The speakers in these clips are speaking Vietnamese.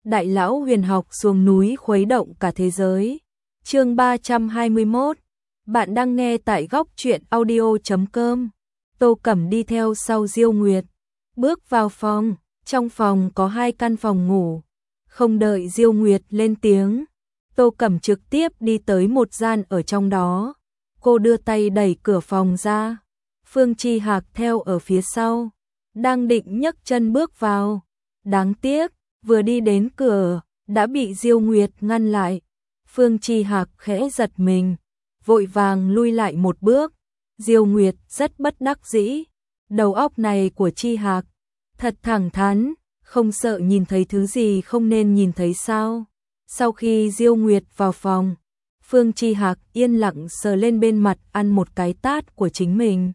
Đại lão huyền học xuống núi khuấy động cả thế giới. Chương 321. Bạn đang nghe tại góc truyện audio.com. Tô Cẩm đi theo sau Diêu Nguyệt, bước vào phòng, trong phòng có 2 căn phòng ngủ. Không đợi Diêu Nguyệt lên tiếng, Tô Cẩm trực tiếp đi tới một gian ở trong đó. Cô đưa tay đẩy cửa phòng ra, Phương Chi Hạc theo ở phía sau, đang định nhấc chân bước vào. Đáng tiếc, vừa đi đến cửa, đã bị Diêu Nguyệt ngăn lại. Phương Chi Hạc khẽ giật mình, vội vàng lui lại một bước. Diêu Nguyệt rất bất đắc dĩ, đầu óc này của Chi Hạc thật thẳng thắn, không sợ nhìn thấy thứ gì không nên nhìn thấy sao? Sau khi Diêu Nguyệt vào phòng, Phương Chi Hạc yên lặng sờ lên bên mặt ăn một cái tát của chính mình.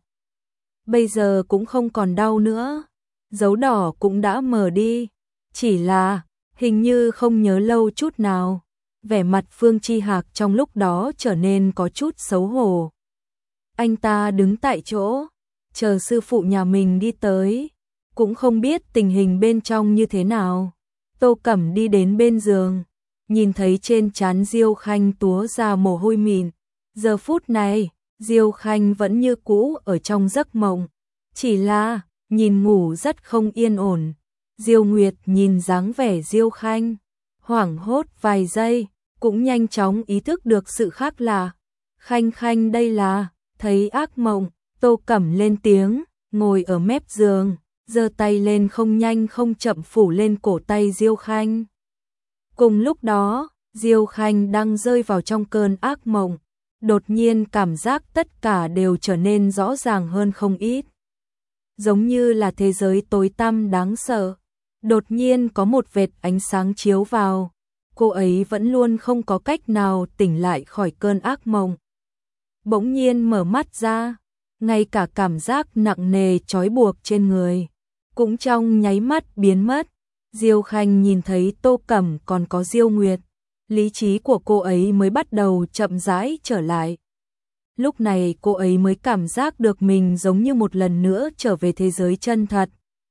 Bây giờ cũng không còn đau nữa, dấu đỏ cũng đã mờ đi, chỉ là hình như không nhớ lâu chút nào. Vẻ mặt Phương Chi Hạc trong lúc đó trở nên có chút xấu hổ. Anh ta đứng tại chỗ, chờ sư phụ nhà mình đi tới, cũng không biết tình hình bên trong như thế nào. Tô Cẩm đi đến bên giường, nhìn thấy trên trán Diêu Khanh túa ra mồ hôi mịn. Giờ phút này, Diêu Khanh vẫn như cũ ở trong giấc mộng, chỉ là nhìn ngủ rất không yên ổn. Diêu Nguyệt nhìn dáng vẻ Diêu Khanh, hoảng hốt vài giây, cũng nhanh chóng ý thức được sự khác lạ. Khanh Khanh đây là thấy ác mộng. Tô Cẩm lên tiếng, ngồi ở mép giường, giơ tay lên không nhanh không chậm phủ lên cổ tay Diêu Khanh. Cùng lúc đó, Diêu Khanh đang rơi vào trong cơn ác mộng, đột nhiên cảm giác tất cả đều trở nên rõ ràng hơn không ít. Giống như là thế giới tối tăm đáng sợ, đột nhiên có một vệt ánh sáng chiếu vào. Cô ấy vẫn luôn không có cách nào tỉnh lại khỏi cơn ác mộng. Bỗng nhiên mở mắt ra, ngay cả cảm giác nặng nề trói buộc trên người cũng trong nháy mắt biến mất. Diêu Khanh nhìn thấy Tô Cẩm còn có Diêu Nguyệt, lý trí của cô ấy mới bắt đầu chậm rãi trở lại. Lúc này cô ấy mới cảm giác được mình giống như một lần nữa trở về thế giới chân thật.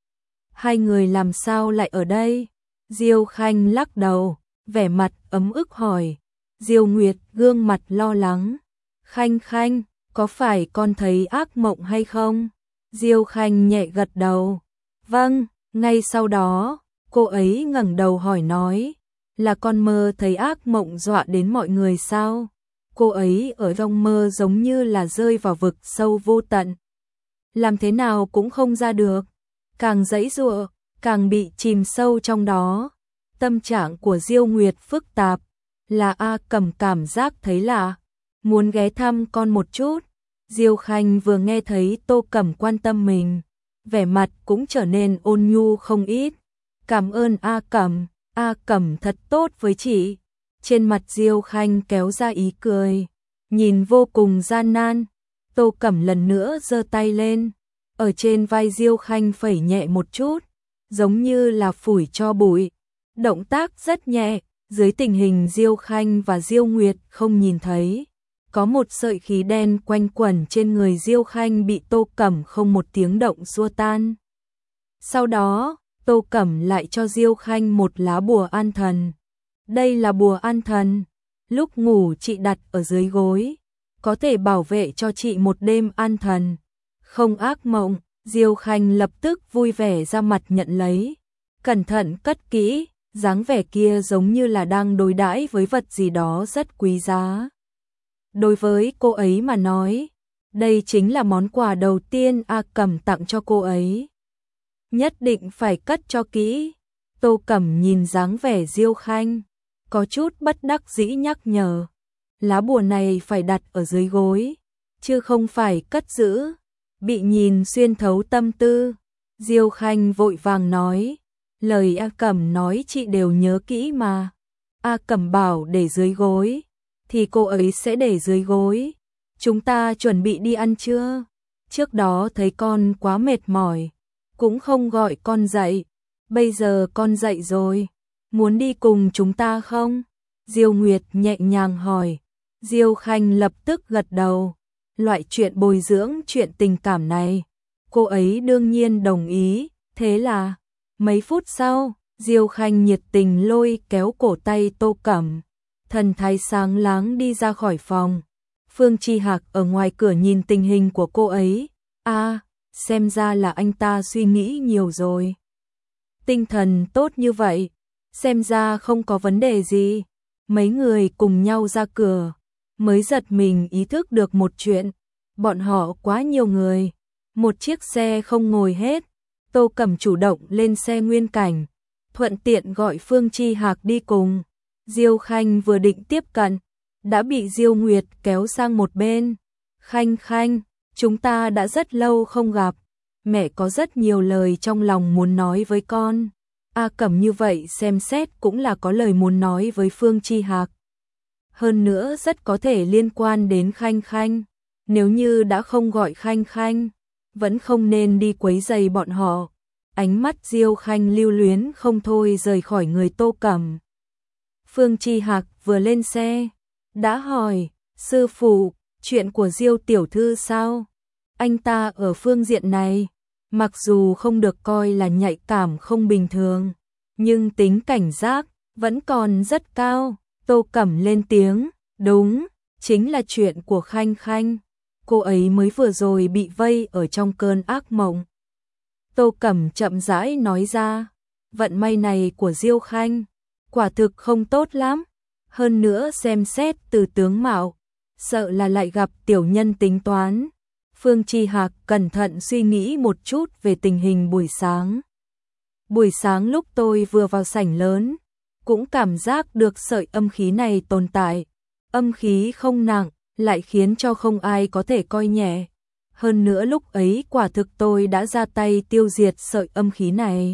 Hai người làm sao lại ở đây? Diêu Khanh lắc đầu, vẻ mặt ấm ức hỏi. Diêu Nguyệt gương mặt lo lắng. Khanh Khanh, có phải con thấy ác mộng hay không? Diêu Khanh nhẹ gật đầu. Vâng, ngay sau đó, cô ấy ngẩng đầu hỏi nói, là con mơ thấy ác mộng dọa đến mọi người sao? Cô ấy ở trong mơ giống như là rơi vào vực sâu vô tận. Làm thế nào cũng không ra được, càng giãy giụa, càng bị chìm sâu trong đó. Tâm trạng của Diêu Nguyệt phức tạp, là Cẩm cảm giác thấy lạ, muốn ghé thăm con một chút. Diêu Khanh vừa nghe thấy Tô Cẩm quan tâm mình, vẻ mặt cũng trở nên ôn nhu không ít. Cảm ơn Cẩm, Cẩm thật tốt với chị. Trên mặt Diêu Khanh kéo ra ý cười, nhìn vô cùng gian nan. Tô Cẩm lần nữa giơ tay lên, ở trên vai Diêu Khanh phẩy nhẹ một chút, giống như là phủi cho bụi. Động tác rất nhẹ, dưới tình hình Diêu Khanh và Diêu Nguyệt không nhìn thấy. Có một sợi khí đen quanh quẩn trên người Diêu Khanh bị Tô Cẩm không một tiếng động xua tan. Sau đó, Tô Cẩm lại cho Diêu Khanh một lá bùa an thần. Đây là bùa an thần, lúc ngủ chị đặt ở dưới gối, có thể bảo vệ cho chị một đêm an thần, không ác mộng. Diêu Khanh lập tức vui vẻ ra mặt nhận lấy, cẩn thận cất kỹ, dáng vẻ kia giống như là đang đối đãi với vật gì đó rất quý giá. Đối với cô ấy mà nói, đây chính là món quà đầu tiên Cẩm tặng cho cô ấy. Nhất định phải cất cho kỹ. Tô Cẩm nhìn dáng vẻ Diêu Khanh, có chút bất đắc dĩ nhắc nhở. Lá bùa này phải đặt ở dưới gối, chứ không phải cất giữ. Bị nhìn xuyên thấu tâm tư, Diêu Khanh vội vàng nói. Lời Cẩm nói chị đều nhớ kỹ mà. Cẩm bảo để dưới gối, thì cô ấy sẽ để dưới gối. Chúng ta chuẩn bị đi ăn trưa. Trước đó thấy con quá mệt mỏi, cũng không gọi con dậy. Bây giờ con dậy rồi, muốn đi cùng chúng ta không? Diêu Nguyệt nhẹ nhàng hỏi. Diêu Khanh lập tức gật đầu. Loại chuyện bồi dưỡng chuyện tình cảm này, cô ấy đương nhiên đồng ý. Thế là mấy phút sau, Diêu Khanh nhiệt tình lôi kéo cổ tay Tô Cẩm, thần thái sáng láng đi ra khỏi phòng. Phương Chi Hạc ở ngoài cửa nhìn tình hình của cô ấy, xem ra là anh ta suy nghĩ nhiều rồi. Tinh thần tốt như vậy, xem ra không có vấn đề gì. Mấy người cùng nhau ra cửa, mới giật mình ý thức được một chuyện, bọn họ quá nhiều người, một chiếc xe không ngồi hết. Tô Cẩm chủ động lên xe Nguyên Cảnh, thuận tiện gọi Phương Chi Hạc đi cùng. Diêu Khanh vừa định tiếp cận, đã bị Diêu Nguyệt kéo sang một bên. Khanh, chúng ta đã rất lâu không gặp, mẹ có rất nhiều lời trong lòng muốn nói với con. Cẩm như vậy xem xét cũng là có lời muốn nói với Phương Chi Hạc. Hơn nữa rất có thể liên quan đến Khanh, nếu như đã không gọi Khanh, vẫn không nên đi quấy rầy bọn họ. Ánh mắt Diêu Khanh lưu luyến không thôi rời khỏi người Tô Cẩm. Phương Chi Hạc vừa lên xe, đã hỏi, sư phụ, chuyện của Diêu tiểu thư sao? Anh ta ở phương diện này, mặc dù không được coi là nhạy cảm không bình thường, nhưng tính cảnh giác vẫn còn rất cao. Tô Cẩm lên tiếng, đúng, chính là chuyện của Khanh. Cô ấy mới vừa rồi bị vây ở trong cơn ác mộng. Tô Cẩm chậm rãi nói ra, vận may này của Diêu Khanh quả thực không tốt lắm, hơn nữa xem xét từ tướng mạo, sợ là lại gặp tiểu nhân tính toán. Phương Chi Hạc cẩn thận suy nghĩ một chút về tình hình buổi sáng. Buổi sáng lúc tôi vừa vào sảnh lớn, cũng cảm giác được sợi âm khí này tồn tại. Âm khí không nặng, lại khiến cho không ai có thể coi nhẹ. Hơn nữa lúc ấy quả thực tôi đã ra tay tiêu diệt sợi âm khí này.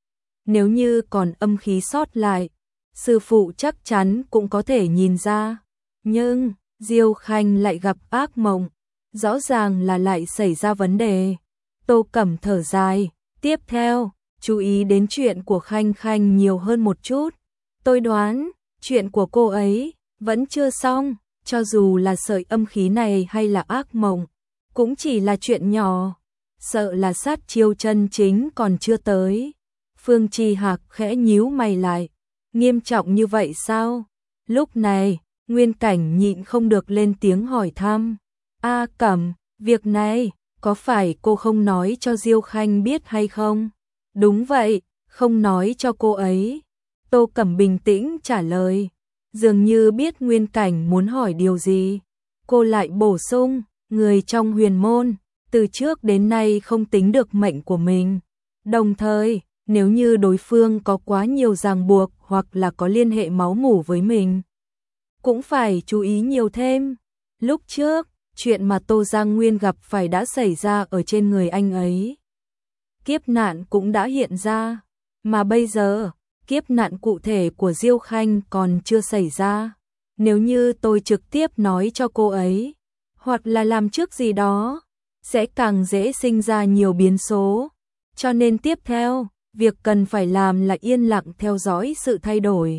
Nếu như còn âm khí sót lại, sư phụ chắc chắn cũng có thể nhìn ra. Nhưng, Diêu Khanh lại gặp ác mộng, rõ ràng là lại xảy ra vấn đề. Tô Cẩm thở dài, tiếp theo, chú ý đến chuyện của Khanh nhiều hơn một chút. Tôi đoán, chuyện của cô ấy vẫn chưa xong, cho dù là sợi âm khí này hay là ác mộng, cũng chỉ là chuyện nhỏ, sợ là sát chiêu chân chính còn chưa tới. Phương Chi Hạc khẽ nhíu mày lại, nghiêm trọng như vậy sao? Lúc này, Nguyên Cảnh nhịn không được lên tiếng hỏi thăm. Cẩm, việc này, có phải cô không nói cho Diêu Khanh biết hay không? Đúng vậy, không nói cho cô ấy. Tô Cẩm bình tĩnh trả lời, dường như biết Nguyên Cảnh muốn hỏi điều gì. Cô lại bổ sung, người trong huyền môn, từ trước đến nay không tính được mệnh của mình. Đồng thời, nếu như đối phương có quá nhiều ràng buộc hoặc là có liên hệ máu mủ với mình, cũng phải chú ý nhiều thêm. Lúc trước, chuyện mà Tô Giang Nguyên gặp phải đã xảy ra ở trên người anh ấy. Kiếp nạn cũng đã hiện ra, mà bây giờ, kiếp nạn cụ thể của Diêu Khanh còn chưa xảy ra. Nếu như tôi trực tiếp nói cho cô ấy, hoặc là làm trước gì đó, sẽ càng dễ sinh ra nhiều biến số. Cho nên tiếp theo, việc cần phải làm là yên lặng theo dõi sự thay đổi.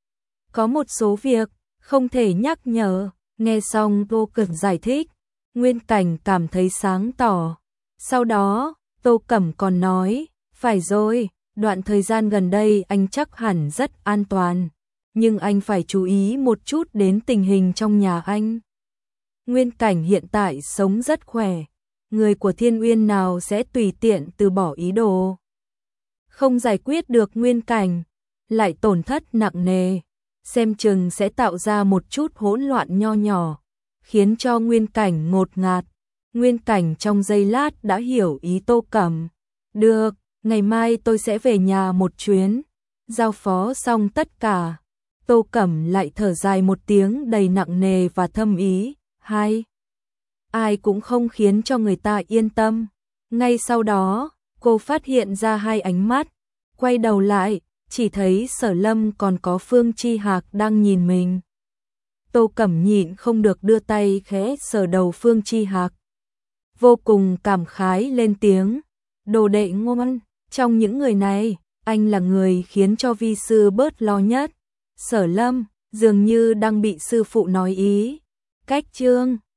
Có một số việc không thể nhắc nhở. Nghe xong Tô Cẩm giải thích, Nguyên Cảnh cảm thấy sáng tỏ. Sau đó, Tô Cẩm còn nói, phải rồi, đoạn thời gian gần đây anh chắc hẳn rất an toàn, nhưng anh phải chú ý một chút đến tình hình trong nhà anh. Nguyên Cảnh hiện tại sống rất khỏe, người của Thiên Uyên nào sẽ tùy tiện từ bỏ ý đồ. Không giải quyết được Nguyên Cảnh, lại tổn thất nặng nề, xem chừng sẽ tạo ra một chút hỗn loạn nho nhỏ, khiến cho Nguyên Cảnh ngột ngạt. Nguyên Cảnh trong giây lát đã hiểu ý Tô Cẩm. Được, ngày mai tôi sẽ về nhà một chuyến. Giao phó xong tất cả, Tô Cẩm lại thở dài một tiếng đầy nặng nề và thâm ý. Ai cũng không khiến cho người ta yên tâm. Ngay sau đó, cô phát hiện ra hai ánh mắt, quay đầu lại, chỉ thấy Sở Lâm còn có Phương Chi Hạc đang nhìn mình. Tô Cẩm nhịn không được đưa tay khẽ sờ đầu Phương Chi Hạc, vô cùng cảm khái lên tiếng, đồ đệ ngoan, trong những người này, anh là người khiến cho vi sư bớt lo nhất. Sở Lâm dường như đang bị sư phụ nói ý. Cách chương